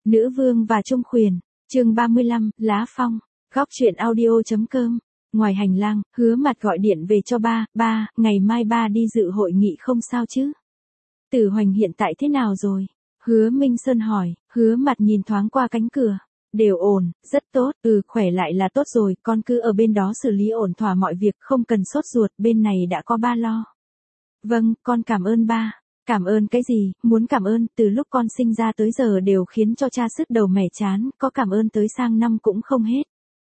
Nữ vương và Trung Khuyển, chương 35, Lá Phong, góc truyện audio.com. Ngoài hành lang, Hứa Mặt gọi điện về cho ba, ngày mai ba đi dự hội nghị không sao chứ? Tử Hoành hiện tại thế nào rồi? Hứa Minh Sơn hỏi. Hứa Mặt nhìn thoáng qua cánh cửa. Đều ổn, rất tốt, khỏe lại là tốt rồi, con cứ ở bên đó xử lý ổn thỏa mọi việc, không cần sốt ruột, bên này đã có ba lo. Vâng, con cảm ơn ba. Cảm ơn cái gì, muốn cảm ơn, từ lúc con sinh ra tới giờ đều khiến cho cha sứt đầu mẻ chán, có cảm ơn tới sang năm cũng không hết.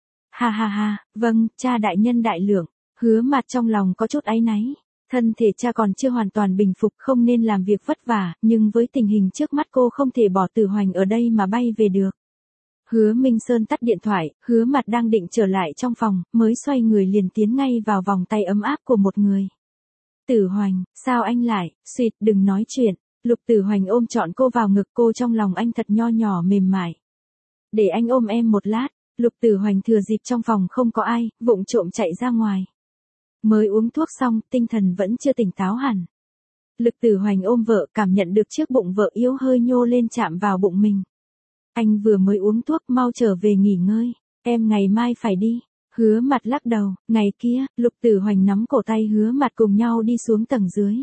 Ha, vâng, cha đại nhân đại lượng. Hứa Mặt trong lòng có chút áy náy. Thân thể cha còn chưa hoàn toàn bình phục, không nên làm việc vất vả, nhưng với tình hình trước mắt cô không thể bỏ Tử Hoành ở đây mà bay về được. Hứa Minh Sơn tắt điện thoại, Hứa Mặt đang định trở lại trong phòng, mới xoay người liền tiến ngay vào vòng tay ấm áp của một người. Tử Hoành, sao anh lại, suýt, đừng nói chuyện. Lục Tử Hoành ôm trọn cô vào ngực cô, trong lòng anh thật nho nhỏ mềm mại. Để anh ôm em một lát. Lục Tử Hoành thừa dịp trong phòng không có ai, vụng trộm chạy ra ngoài. Mới uống thuốc xong, tinh thần vẫn chưa tỉnh táo hẳn. Lục Tử Hoành ôm vợ, cảm nhận được chiếc bụng vợ yếu hơi nhô lên chạm vào bụng mình. Anh vừa mới uống thuốc, mau trở về nghỉ ngơi. Em ngày mai phải đi. Hứa Mặt lắc đầu. Ngày kia, Lục Tử Hoành nắm cổ tay Hứa Mặt cùng nhau đi xuống tầng dưới.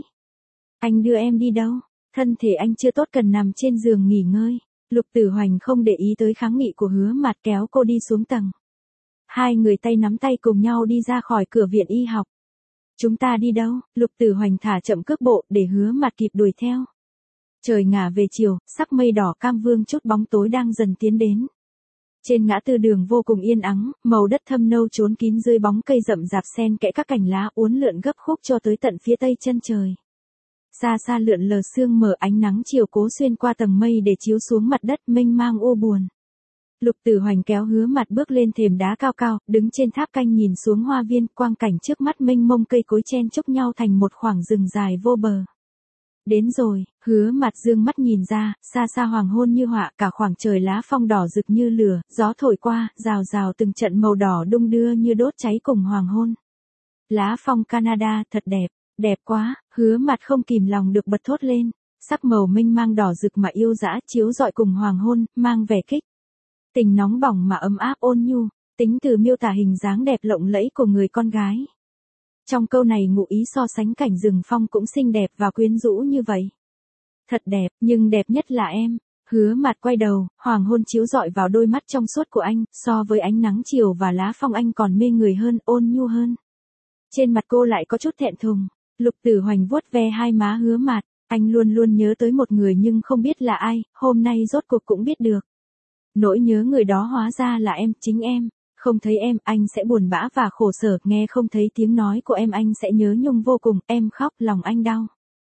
Anh đưa em đi đâu? Thân thể anh chưa tốt, cần nằm trên giường nghỉ ngơi. Lục Tử Hoành không để ý tới kháng nghị của Hứa Mặt, kéo cô đi xuống tầng. Hai người tay nắm tay cùng nhau đi ra khỏi cửa viện y học. Chúng ta đi đâu? Lục Tử Hoành thả chậm cước bộ để Hứa Mặt kịp đuổi theo. Trời ngả về chiều, sắc mây đỏ cam vương chút bóng tối đang dần tiến đến. Trên ngã tư đường vô cùng yên ắng, màu đất thâm nâu trốn kín dưới bóng cây rậm rạp xen kẽ các cành lá uốn lượn gấp khúc cho tới tận phía tây chân trời. Xa xa lượn lờ sương mờ, ánh nắng chiều cố xuyên qua tầng mây để chiếu xuống mặt đất mênh mang u buồn. Lục Tử Hoành kéo Hứa Mặt bước lên thềm đá cao cao, đứng trên tháp canh nhìn xuống hoa viên, quang cảnh trước mắt mênh mông, cây cối chen chúc nhau thành một khoảng rừng dài vô bờ. Đến rồi. Hứa Mặt dương mắt nhìn ra, xa xa hoàng hôn như họa, cả khoảng trời lá phong đỏ rực như lửa, gió thổi qua, rào rào từng trận màu đỏ đung đưa như đốt cháy cùng hoàng hôn. Lá phong Canada thật đẹp. Đẹp quá, Hứa Mặt không kìm lòng được bật thốt lên. Sắc màu mênh mang đỏ rực mà yêu dã chiếu rọi cùng hoàng hôn, mang vẻ kích. Tình nóng bỏng mà ấm áp ôn nhu, tính từ miêu tả hình dáng đẹp lộng lẫy của người con gái. Trong câu này ngụ ý so sánh cảnh rừng phong cũng xinh đẹp và quyến rũ như vậy. Thật đẹp, nhưng đẹp nhất là em. Hứa Mặt quay đầu, hoàng hôn chiếu rọi vào đôi mắt trong suốt của anh, so với ánh nắng chiều và lá phong anh còn mê người hơn, ôn nhu hơn. Trên mặt cô lại có chút thẹn thùng. Lục Tử Hoành vuốt ve hai má Hứa Mặt, anh luôn luôn nhớ tới một người nhưng không biết là ai, hôm nay rốt cuộc cũng biết được. Nỗi nhớ người đó hóa ra là em, chính em. Không thấy em, anh sẽ buồn bã và khổ sở, nghe không thấy tiếng nói của em anh sẽ nhớ nhung vô cùng, em khóc, lòng anh đau.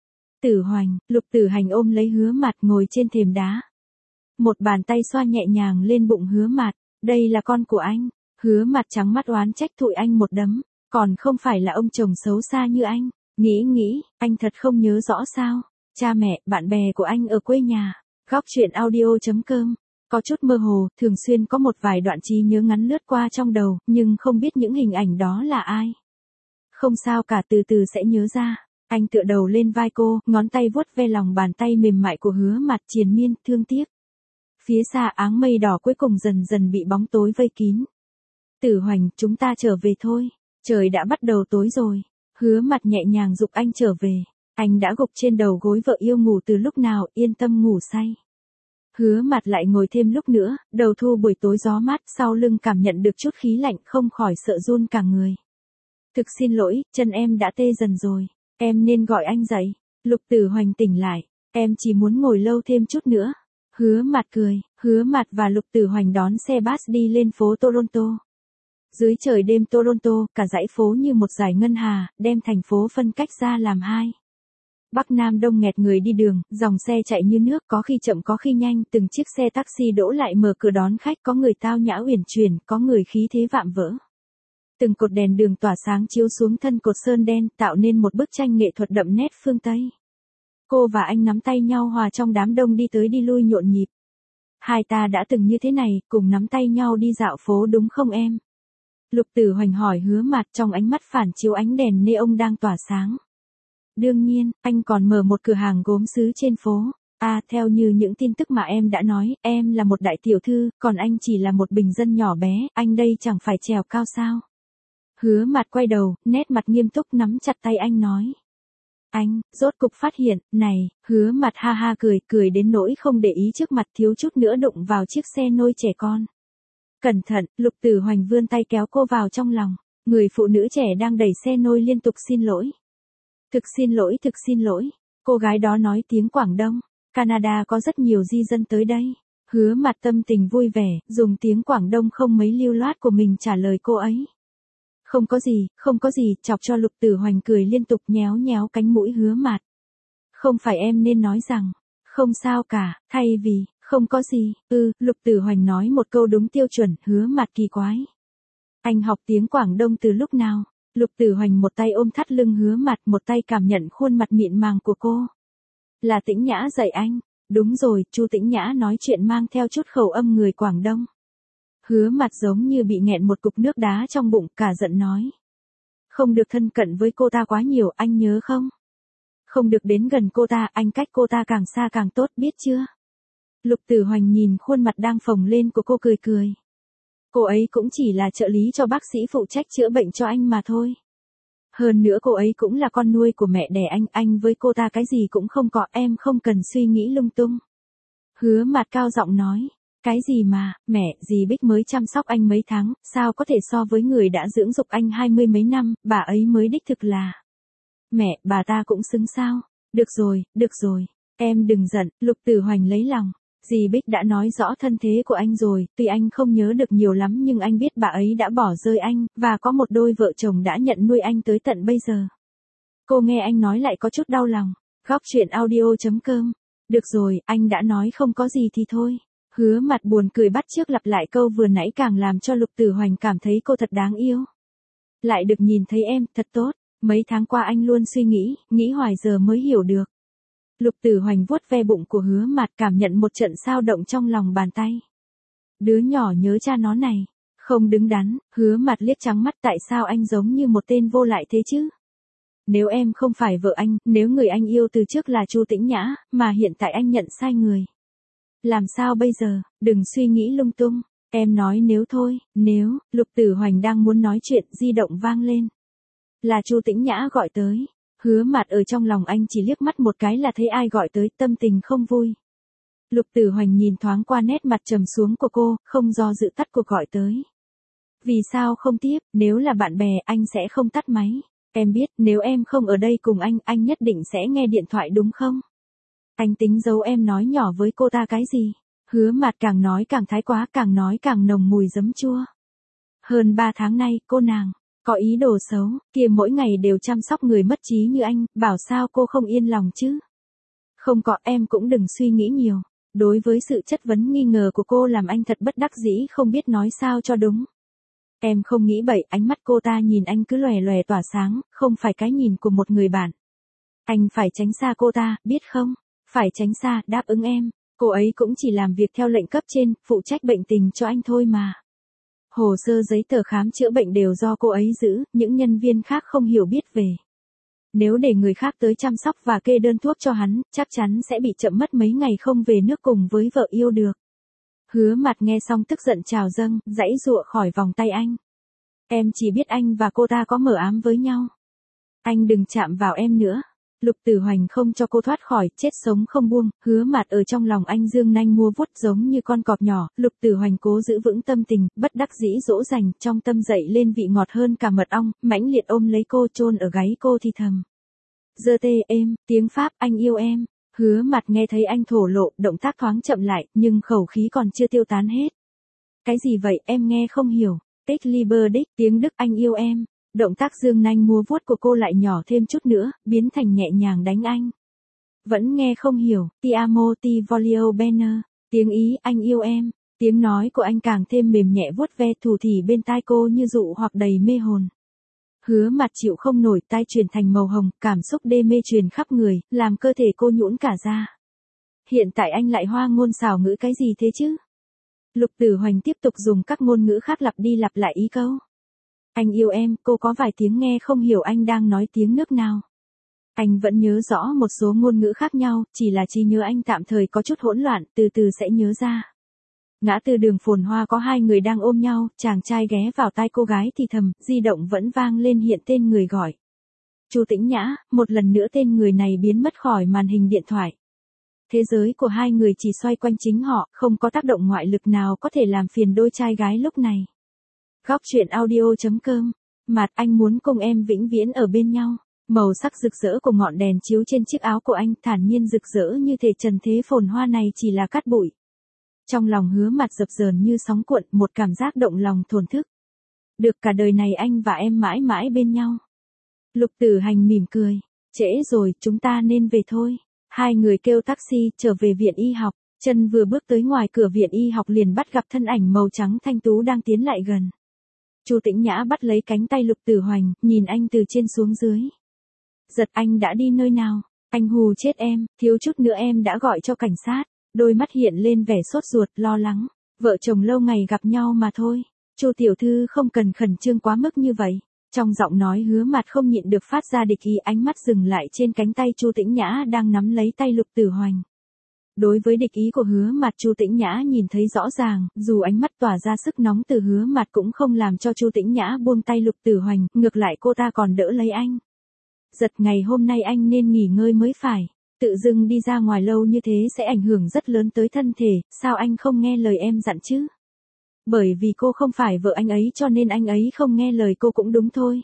Tử Hoành, Lục Tử Hành ôm lấy Hứa Mặt ngồi trên thềm đá. Một bàn tay xoa nhẹ nhàng lên bụng Hứa Mặt, đây là con của anh. Hứa Mặt trắng mắt oán trách thụi anh một đấm, còn không phải là ông chồng xấu xa như anh. Nghĩ, anh thật không nhớ rõ sao? Cha mẹ, bạn bè của anh ở quê nhà. Góc truyện audio.com. Có chút mơ hồ, thường xuyên có một vài đoạn trí nhớ ngắn lướt qua trong đầu, nhưng không biết những hình ảnh đó là ai. Không sao cả, từ từ sẽ nhớ ra. Anh tựa đầu lên vai cô, ngón tay vuốt ve lòng bàn tay mềm mại của Hứa Mặt, triền miên, thương tiếc. Phía xa áng mây đỏ cuối cùng dần dần bị bóng tối vây kín. Tử Hoành, chúng ta trở về thôi. Trời đã bắt đầu tối rồi. Hứa Mặt nhẹ nhàng giục anh trở về. Anh đã gục trên đầu gối vợ yêu ngủ từ lúc nào, yên tâm ngủ say. Hứa Mặt lại ngồi thêm lúc nữa, đầu thu buổi tối gió mát, sau lưng cảm nhận được chút khí lạnh, không khỏi sợ run cả người. Thực xin lỗi, chân em đã tê dần rồi. Em nên gọi anh dậy. Lục Tử Hoành tỉnh lại. Em chỉ muốn ngồi lâu thêm chút nữa. Hứa Mặt cười. Hứa Mặt và Lục Tử Hoành đón xe bus đi lên phố Toronto. Dưới trời đêm Toronto, cả dãy phố như một dải ngân hà, đem thành phố phân cách ra làm hai. Bắc Nam đông nghẹt người đi đường, dòng xe chạy như nước, có khi chậm có khi nhanh, từng chiếc xe taxi đỗ lại mở cửa đón khách, có người tao nhã uyển chuyển, có người khí thế vạm vỡ. Từng cột đèn đường tỏa sáng chiếu xuống thân cột sơn đen, tạo nên một bức tranh nghệ thuật đậm nét phương Tây. Cô và anh nắm tay nhau hòa trong đám đông đi tới đi lui nhộn nhịp. Hai ta đã từng như thế này, cùng nắm tay nhau đi dạo phố đúng không em? Lục Tử Hoành hỏi Hứa Mặt, trong ánh mắt phản chiếu ánh đèn neon đang tỏa sáng. Đương nhiên, anh còn mở một cửa hàng gốm sứ trên phố. À, theo như những tin tức mà em đã nói, em là một đại tiểu thư, còn anh chỉ là một bình dân nhỏ bé, anh đây chẳng phải trèo cao sao. Hứa Mạt quay đầu, nét mặt nghiêm túc nắm chặt tay anh nói. Anh, rốt cục phát hiện, này, Hứa Mạt ha ha cười đến nỗi không để ý trước mặt thiếu chút nữa đụng vào chiếc xe nôi trẻ con. Cẩn thận, Lục Tử Hoành vươn tay kéo cô vào trong lòng. Người phụ nữ trẻ đang đẩy xe nôi liên tục xin lỗi. Thực xin lỗi. Cô gái đó nói tiếng Quảng Đông. Canada có rất nhiều di dân tới đây. Hứa Mạt tâm tình vui vẻ, dùng tiếng Quảng Đông không mấy lưu loát của mình trả lời cô ấy. Không có gì, chọc cho Lục Tử Hoành cười liên tục nhéo nhéo cánh mũi Hứa Mạt. Không phải em nên nói rằng, không sao cả, thay vì, không có gì, Lục Tử Hoành nói một câu đúng tiêu chuẩn, Hứa Mạt kỳ quái. Anh học tiếng Quảng Đông từ lúc nào? Lục Tử Hoành một tay ôm thắt lưng Hứa Mạt, một tay cảm nhận khuôn mặt mịn màng của cô. Là Tĩnh Nhã dạy anh. Đúng rồi, Chu Tĩnh Nhã nói chuyện mang theo chút khẩu âm người Quảng Đông. Hứa Mạt giống như bị nghẹn một cục nước đá trong bụng, cả giận nói. Không được thân cận với cô ta quá nhiều, anh nhớ không? Không được đến gần cô ta, anh cách cô ta càng xa càng tốt, biết chưa? Lục Tử Hoành nhìn khuôn mặt đang phồng lên của cô cười. Cô ấy cũng chỉ là trợ lý cho bác sĩ phụ trách chữa bệnh cho anh mà thôi. Hơn nữa cô ấy cũng là con nuôi của mẹ đẻ anh với cô ta cái gì cũng không có, em không cần suy nghĩ lung tung. Hứa Mạt cao giọng nói. Cái gì mà, mẹ, dì Bích mới chăm sóc anh mấy tháng, sao có thể so với người đã dưỡng dục anh 20 mấy năm, bà ấy mới đích thực là. Mẹ, bà ta cũng xứng sao? Được rồi, em đừng giận, Lục Tử Hoành lấy lòng. Dì Bích đã nói rõ thân thế của anh rồi, tuy anh không nhớ được nhiều lắm nhưng anh biết bà ấy đã bỏ rơi anh, và có một đôi vợ chồng đã nhận nuôi anh tới tận bây giờ. Cô nghe anh nói lại có chút đau lòng. Góc chuyện audio.com. Được rồi, anh đã nói không có gì thì thôi. Hứa Mạt buồn cười bắt chước lặp lại câu vừa nãy càng làm cho Lục Tử Hoành cảm thấy cô thật đáng yêu. Lại được nhìn thấy em, thật tốt. Mấy tháng qua anh luôn suy nghĩ hoài giờ mới hiểu được. Lục Tử Hoành vuốt ve bụng của Hứa Mạt, cảm nhận một trận sao động trong lòng bàn tay. Đứa nhỏ nhớ cha nó này. Không đứng đắn, Hứa Mạt liếc trắng mắt, tại sao anh giống như một tên vô lại thế chứ? Nếu em không phải vợ anh, nếu người anh yêu từ trước là Chu Tĩnh Nhã, mà hiện tại anh nhận sai người. Làm sao bây giờ, đừng suy nghĩ lung tung. Em nói nếu thôi, nếu, Lục Tử Hoành đang muốn nói chuyện, di động vang lên. Là Chu Tĩnh Nhã gọi tới. Hứa Mạt ở trong lòng anh chỉ liếc mắt một cái là thấy ai gọi tới, tâm tình không vui. Lục Tử Hoành nhìn thoáng qua nét mặt trầm xuống của cô, không do dự tắt cuộc gọi tới. Vì sao không tiếp, nếu là bạn bè anh sẽ không tắt máy. Em biết, nếu em không ở đây cùng anh nhất định sẽ nghe điện thoại đúng không? Anh tính giấu em nói nhỏ với cô ta cái gì? Hứa Mạt càng nói càng thái quá, càng nói càng nồng mùi giấm chua. Hơn 3 tháng nay, cô nàng có ý đồ xấu, kia mỗi ngày đều chăm sóc người mất trí như anh, bảo sao cô không yên lòng chứ? Không có, em cũng đừng suy nghĩ nhiều. Đối với sự chất vấn nghi ngờ của cô làm anh thật bất đắc dĩ không biết nói sao cho đúng. Em không nghĩ bậy, ánh mắt cô ta nhìn anh cứ lòe lòe tỏa sáng, không phải cái nhìn của một người bạn. Anh phải tránh xa cô ta, biết không? Phải tránh xa, đáp ứng em. Cô ấy cũng chỉ làm việc theo lệnh cấp trên, phụ trách bệnh tình cho anh thôi mà. Hồ sơ giấy tờ khám chữa bệnh đều do cô ấy giữ, những nhân viên khác không hiểu biết về. Nếu để người khác tới chăm sóc và kê đơn thuốc cho hắn, chắc chắn sẽ bị chậm mất mấy ngày không về nước cùng với vợ yêu được. Hứa Mạt nghe xong tức giận trào dâng, giãy giụa khỏi vòng tay anh. Em chỉ biết anh và cô ta có mờ ám với nhau. Anh đừng chạm vào em nữa. Lục Tử Hoành không cho cô thoát khỏi, chết sống không buông, Hứa Mạt ở trong lòng anh dương nanh mua vuốt giống như con cọp nhỏ, Lục Tử Hoành cố giữ vững tâm tình, bất đắc dĩ dỗ dành, trong tâm dậy lên vị ngọt hơn cả mật ong, mãnh liệt ôm lấy cô chôn ở gáy cô thì thầm. Giơ tê êm, tiếng Pháp, anh yêu em. Hứa Mạt nghe thấy anh thổ lộ, động tác thoáng chậm lại, nhưng khẩu khí còn chưa tiêu tán hết. Cái gì vậy, em nghe không hiểu. Tích Liber Dick, tiếng Đức, anh yêu em. Động tác dương nanh múa vuốt của cô lại nhỏ thêm chút nữa, biến thành nhẹ nhàng đánh anh. Vẫn nghe không hiểu, ti amo ti voglio bene, tiếng Ý, anh yêu em. Tiếng nói của anh càng thêm mềm nhẹ vuốt ve thủ thỉ bên tai cô như dụ hoặc đầy mê hồn. Hứa Mạt chịu không nổi, tai chuyển thành màu hồng, cảm xúc đê mê truyền khắp người, làm cơ thể cô nhũn cả ra. Hiện tại anh lại hoa ngôn xảo ngữ cái gì thế chứ? Lục Tử Hoành tiếp tục dùng các ngôn ngữ khác lặp đi lặp lại ý câu. Anh yêu em, cô có vài tiếng nghe không hiểu anh đang nói tiếng nước nào. Anh vẫn nhớ rõ một số ngôn ngữ khác nhau, chỉ là trí nhớ anh tạm thời có chút hỗn loạn, từ từ sẽ nhớ ra. Ngã tư đường phồn hoa có hai người đang ôm nhau, chàng trai ghé vào tai cô gái thì thầm, di động vẫn vang lên hiện tên người gọi. Chu Tĩnh Nhã, một lần nữa tên người này biến mất khỏi màn hình điện thoại. Thế giới của hai người chỉ xoay quanh chính họ, không có tác động ngoại lực nào có thể làm phiền đôi trai gái lúc này. Góc truyện audio.com. Mặt anh muốn cùng em vĩnh viễn ở bên nhau. Màu sắc rực rỡ của ngọn đèn chiếu trên chiếc áo của anh thản nhiên rực rỡ như thể trần thế phồn hoa này chỉ là cát bụi. Trong lòng Hứa Mặt dập dờn như sóng cuộn, một cảm giác động lòng thổn thức. Được cả đời này anh và em mãi mãi bên nhau. Lục Tử Hành mỉm cười. Trễ rồi, chúng ta nên về thôi. Hai người kêu taxi, trở về viện y học. Chân vừa bước tới ngoài cửa viện y học liền bắt gặp thân ảnh màu trắng thanh tú đang tiến lại gần. Chu Tĩnh Nhã bắt lấy cánh tay Lục Tử Hoành, nhìn anh từ trên xuống dưới. Giật, anh đã đi nơi nào? Anh hù chết em, thiếu chút nữa em đã gọi cho cảnh sát. Đôi mắt hiện lên vẻ sốt ruột, lo lắng. Vợ chồng lâu ngày gặp nhau mà thôi. Chu tiểu thư không cần khẩn trương quá mức như vậy. Trong giọng nói Hứa Mặt không nhịn được phát ra địch ý, ánh mắt dừng lại trên cánh tay Chu Tĩnh Nhã đang nắm lấy tay Lục Tử Hoành. Đối với địch ý của Hứa Mặt, Chu Tĩnh Nhã nhìn thấy rõ ràng, dù ánh mắt tỏa ra sức nóng từ Hứa Mặt cũng không làm cho Chu Tĩnh Nhã buông tay Lục Tử Hoành, ngược lại cô ta còn đỡ lấy anh. Giật, ngày hôm nay anh nên nghỉ ngơi mới phải. Tự dưng đi ra ngoài lâu như thế sẽ ảnh hưởng rất lớn tới thân thể, sao anh không nghe lời em dặn chứ? Bởi vì cô không phải vợ anh ấy cho nên anh ấy không nghe lời cô cũng đúng thôi.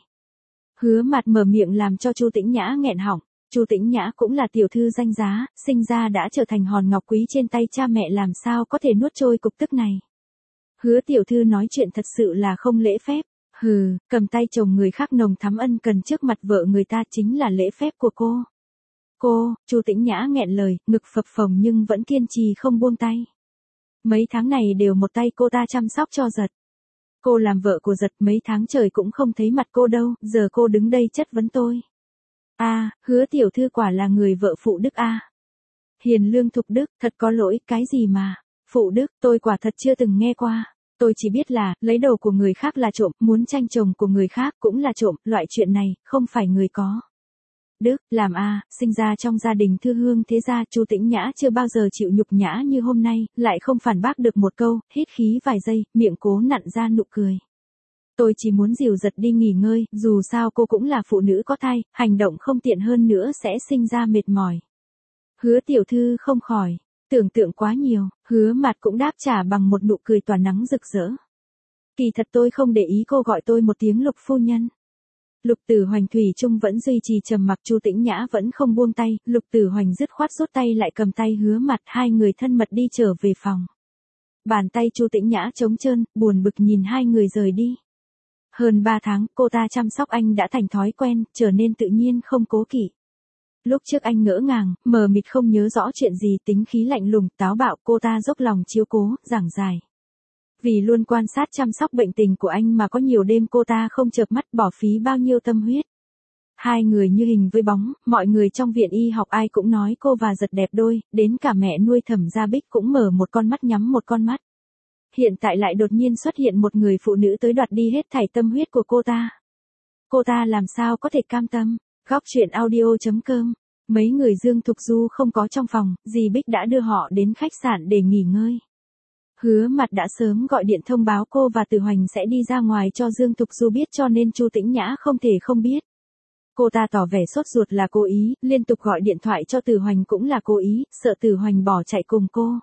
Hứa Mặt mở miệng làm cho Chu Tĩnh Nhã nghẹn họng. Chu Tĩnh Nhã cũng là tiểu thư danh giá, sinh ra đã trở thành hòn ngọc quý trên tay cha mẹ, làm sao có thể nuốt trôi cục tức này. Hứa tiểu thư nói chuyện thật sự là không lễ phép. Hừ, cầm tay chồng người khác nồng thắm ân cần trước mặt vợ người ta chính là lễ phép của cô. Cô, Chu Tĩnh Nhã nghẹn lời, ngực phập phồng nhưng vẫn kiên trì không buông tay. Mấy tháng này đều một tay cô ta chăm sóc cho Giật. Cô làm vợ của Giật mấy tháng trời cũng không thấy mặt cô đâu, giờ cô đứng đây chất vấn tôi. Hứa tiểu thư quả là người vợ phụ đức Hiền lương thục đức, thật có lỗi, cái gì mà. Phụ đức, tôi quả thật chưa từng nghe qua. Tôi chỉ biết là, lấy đầu của người khác là trộm, muốn tranh chồng của người khác cũng là trộm, loại chuyện này, không phải người có. Đức, làm sinh ra trong gia đình thư hương thế gia, Chu Tĩnh Nhã chưa bao giờ chịu nhục nhã như hôm nay, lại không phản bác được một câu, hít khí vài giây, miệng cố nặn ra nụ cười. Tôi chỉ muốn dìu Giật đi nghỉ ngơi, dù sao cô cũng là phụ nữ có thai, hành động không tiện hơn nữa sẽ sinh ra mệt mỏi. Hứa tiểu thư không khỏi, tưởng tượng quá nhiều, Hứa Mặt cũng đáp trả bằng một nụ cười tỏa nắng rực rỡ. Kỳ thật tôi không để ý cô gọi tôi một tiếng Lục phu nhân. Lục Tử Hoành thủy chung vẫn duy trì trầm mặc, Chu Tĩnh Nhã vẫn không buông tay, Lục Tử Hoành dứt khoát rút tay lại cầm tay Hứa Mặt, hai người thân mật đi trở về phòng. Bàn tay Chu Tĩnh Nhã trống trơn, buồn bực nhìn hai người rời đi. Hơn 3 tháng, cô ta chăm sóc anh đã thành thói quen, trở nên tự nhiên không cố kỵ. Lúc trước anh ngỡ ngàng, mờ mịt không nhớ rõ chuyện gì, tính khí lạnh lùng, táo bạo, cô ta dốc lòng chiếu cố, giảng giải. Vì luôn quan sát chăm sóc bệnh tình của anh mà có nhiều đêm cô ta không chợp mắt, bỏ phí bao nhiêu tâm huyết. Hai người như hình với bóng, mọi người trong viện y học ai cũng nói cô và Giật đẹp đôi, đến cả mẹ nuôi Thẩm Gia Bích cũng mở một con mắt nhắm một con mắt. Hiện tại lại đột nhiên xuất hiện một người phụ nữ tới đoạt đi hết thảy tâm huyết của cô ta. Cô ta làm sao có thể cam tâm? Góc truyện audio.com. Mấy người Dương Thục Du không có trong phòng, dì Bích đã đưa họ đến khách sạn để nghỉ ngơi. Hứa Mặt đã sớm gọi điện thông báo cô và Tử Hoành sẽ đi ra ngoài cho Dương Thục Du biết, cho nên Chu Tĩnh Nhã không thể không biết. Cô ta tỏ vẻ sốt ruột là cố ý, liên tục gọi điện thoại cho Tử Hoành cũng là cố ý, sợ Tử Hoành bỏ chạy cùng cô.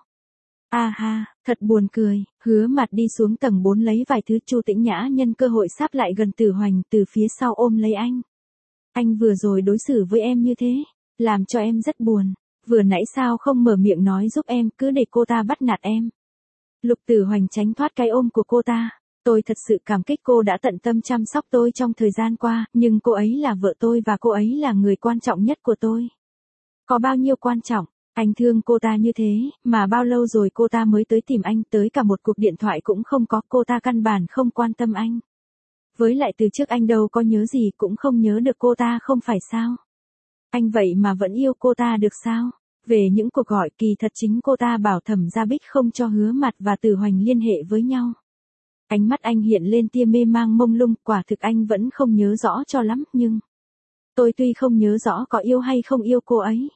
Thật buồn cười. Hứa Mặt đi xuống tầng 4 lấy vài thứ, Chu Tĩnh Nhã nhân cơ hội sáp lại gần Tử Hoành, từ phía sau ôm lấy anh. Anh vừa rồi đối xử với em như thế, làm cho em rất buồn. Vừa nãy sao không mở miệng nói giúp em, cứ để cô ta bắt nạt em. Lục Tử Hoành tránh thoát cái ôm của cô ta. Tôi thật sự cảm kích cô đã tận tâm chăm sóc tôi trong thời gian qua, nhưng cô ấy là vợ tôi và cô ấy là người quan trọng nhất của tôi. Có bao nhiêu quan trọng? Anh thương cô ta như thế, mà bao lâu rồi cô ta mới tới tìm anh, tới cả một cuộc điện thoại cũng không có, cô ta căn bản không quan tâm anh. Với lại từ trước anh đâu có nhớ gì, cũng không nhớ được cô ta không phải sao? Anh vậy mà vẫn yêu cô ta được sao? Về những cuộc gọi, kỳ thật chính cô ta bảo Thẩm Gia Bích không cho Hứa Mặt và Tử Hoành liên hệ với nhau. Ánh mắt anh hiện lên tia mê mang mông lung, quả thực anh vẫn không nhớ rõ cho lắm, nhưng... Tôi tuy không nhớ rõ có yêu hay không yêu cô ấy.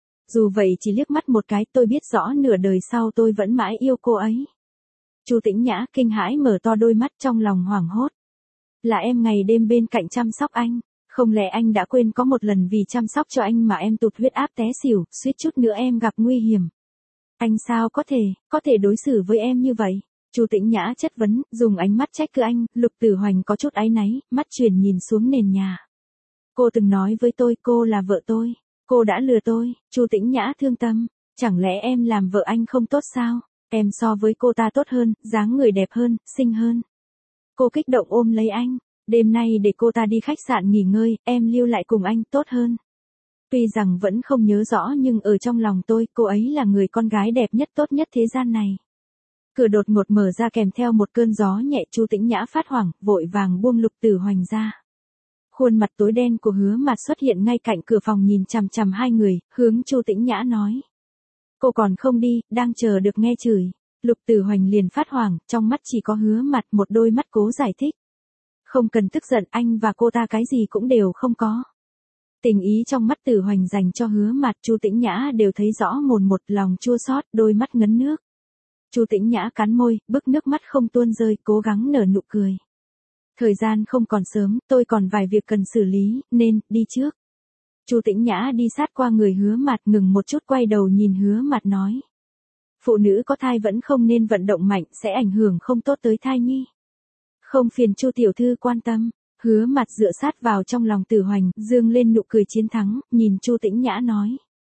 Dù vậy chỉ liếc mắt một cái tôi biết rõ nửa đời sau tôi vẫn mãi yêu cô ấy. Chu Tĩnh Nhã kinh hãi mở to đôi mắt trong lòng hoảng hốt. Là em ngày đêm bên cạnh chăm sóc anh. Không lẽ anh đã quên có một lần vì chăm sóc cho anh mà em tụt huyết áp té xỉu, suýt chút nữa em gặp nguy hiểm. Anh sao có thể đối xử với em như vậy? Chu Tĩnh Nhã chất vấn, dùng ánh mắt trách cứ anh. Lục Tử Hoành có chút áy náy, mắt chuyển nhìn xuống nền nhà. Cô từng nói với tôi cô là vợ tôi. Cô đã lừa tôi. Chu Tĩnh Nhã thương tâm. Chẳng lẽ em làm vợ anh không tốt sao? Em so với cô ta tốt hơn, dáng người đẹp hơn, xinh hơn. Cô kích động ôm lấy anh. Đêm nay để cô ta đi khách sạn nghỉ ngơi, em lưu lại cùng anh tốt hơn. Tuy rằng vẫn không nhớ rõ nhưng ở trong lòng tôi, cô ấy là người con gái đẹp nhất tốt nhất thế gian này. Cửa đột ngột mở ra kèm theo một cơn gió nhẹ. Chu Tĩnh Nhã phát hoảng, vội vàng buông Lục Tử Hoành ra. Khuôn mặt tối đen của Hứa Mạt xuất hiện ngay cạnh cửa phòng nhìn chằm chằm hai người, hướng Chu Tĩnh Nhã nói. Cô còn không đi, đang chờ được nghe chửi. Lục Tử Hoành liền phát hoảng, trong mắt chỉ có Hứa Mạt, một đôi mắt cố giải thích. Không cần tức giận, anh và cô ta cái gì cũng đều không có. Tình ý trong mắt Tử Hoành dành cho Hứa Mạt, Chu Tĩnh Nhã đều thấy rõ mồn một, lòng chua xót, đôi mắt ngấn nước. Chu Tĩnh Nhã cắn môi, bức nước mắt không tuôn rơi, cố gắng nở nụ cười. Thời gian không còn sớm, tôi còn vài việc cần xử lý, nên, đi trước. Chu Tĩnh Nhã đi sát qua người Hứa Mạt, ngừng một chút quay đầu nhìn Hứa Mạt nói. Phụ nữ có thai vẫn không nên vận động mạnh, sẽ ảnh hưởng không tốt tới thai nhi. Không phiền Chu tiểu thư quan tâm. Hứa Mạt dựa sát vào trong lòng Tử Hoành, dương lên nụ cười chiến thắng, nhìn Chu Tĩnh Nhã nói.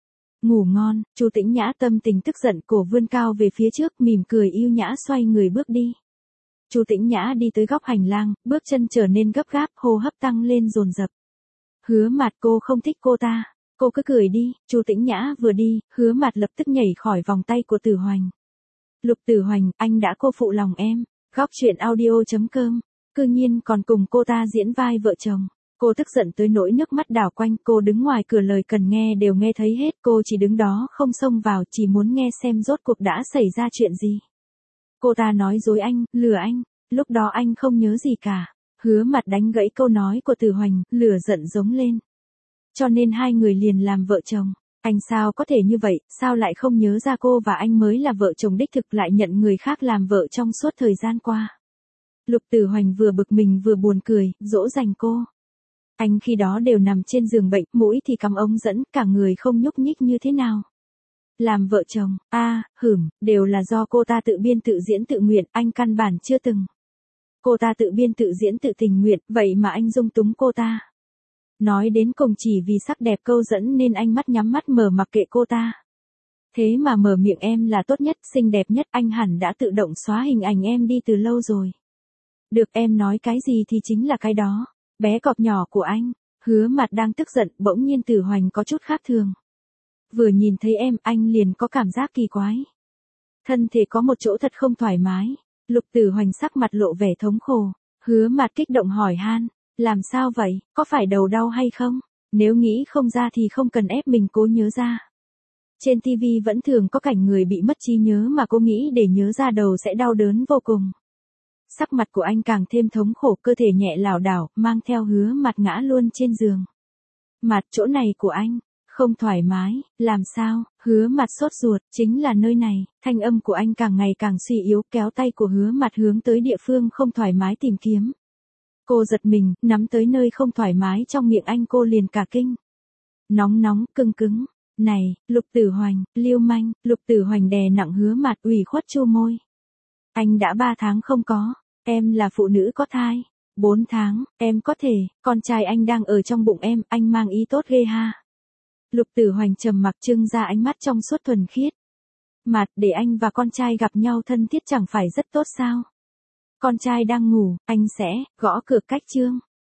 Ngủ ngon. Chu Tĩnh Nhã tâm tình tức giận, cổ vươn cao về phía trước, mỉm cười yêu nhã xoay người bước đi. Chu Tĩnh Nhã đi tới góc hành lang, bước chân trở nên gấp gáp, hô hấp tăng lên dồn dập. Hứa Mạt, cô không thích cô ta. Cô cứ cười đi. Chu Tĩnh Nhã vừa đi, Hứa Mạt lập tức nhảy khỏi vòng tay của Tử Hoành. Lục Tử Hoành, anh đã cô phụ lòng em. Góc truyện audio.com. Cư nhiên còn cùng cô ta diễn vai vợ chồng. Cô tức giận tới nỗi nước mắt đảo quanh, cô đứng ngoài cửa lời cần nghe đều nghe thấy hết, cô chỉ đứng đó không xông vào, chỉ muốn nghe xem rốt cuộc đã xảy ra chuyện gì. Cô ta nói dối anh, lừa anh, lúc đó anh không nhớ gì cả. Hứa Mạt đánh gãy câu nói của Tử Hoành, lửa giận giống lên. Cho nên hai người liền làm vợ chồng. Anh sao có thể như vậy, sao lại không nhớ ra cô và anh mới là vợ chồng đích thực lại nhận người khác làm vợ trong suốt thời gian qua. Lục Tử Hoành vừa bực mình vừa buồn cười, dỗ dành cô. Anh khi đó đều nằm trên giường bệnh, mũi thì cắm ống dẫn, cả người không nhúc nhích như thế nào. Làm vợ chồng, đều là do cô ta tự biên tự diễn tự nguyện, anh căn bản chưa từng. Cô ta tự biên tự diễn tự tình nguyện, vậy mà anh dung túng cô ta. Nói đến cùng chỉ vì sắc đẹp câu dẫn nên anh mắt nhắm mắt mở mặc kệ cô ta. Thế mà mở miệng em là tốt nhất, xinh đẹp nhất, anh hẳn đã tự động xóa hình ảnh em đi từ lâu rồi. Được, em nói cái gì thì chính là cái đó. Bé cọp nhỏ của anh. Hứa Mạt đang tức giận, bỗng nhiên Tử Hoành có chút khác thường. Vừa nhìn thấy em, anh liền có cảm giác kỳ quái. Thân thể có một chỗ thật không thoải mái. Lục Tử Hoành sắc mặt lộ vẻ thống khổ. Hứa Mạt kích động hỏi han. Làm sao vậy, có phải đầu đau hay không? Nếu nghĩ không ra thì không cần ép mình cố nhớ ra. Trên TV vẫn thường có cảnh người bị mất trí nhớ mà cô nghĩ để nhớ ra đầu sẽ đau đớn vô cùng. Sắc mặt của anh càng thêm thống khổ, cơ thể nhẹ lảo đảo, mang theo Hứa Mạt ngã luôn trên giường. Mạt, chỗ này của anh, không thoải mái, làm sao? Hứa Mạt sốt ruột, chính là nơi này. Thanh âm của anh càng ngày càng suy yếu, kéo tay của Hứa Mạt hướng tới địa phương không thoải mái tìm kiếm. Cô giật mình, nắm tới nơi không thoải mái trong miệng anh cô liền cả kinh. Nóng nóng, cưng cứng. Này, Lục Tử Hoành, lưu manh. Lục Tử Hoành đè nặng Hứa Mạt, ủy khuất chu môi. Anh đã 3 tháng không có. Em là phụ nữ có thai. 4 tháng, em có thể, con trai anh đang ở trong bụng em, anh mang ý tốt ghê ha. Lục Tử Hoành trầm mặc trưng ra ánh mắt trong suốt thuần khiết. Mạt, để anh và con trai gặp nhau thân thiết chẳng phải rất tốt sao? Con trai đang ngủ, anh sẽ gõ cửa cách chương.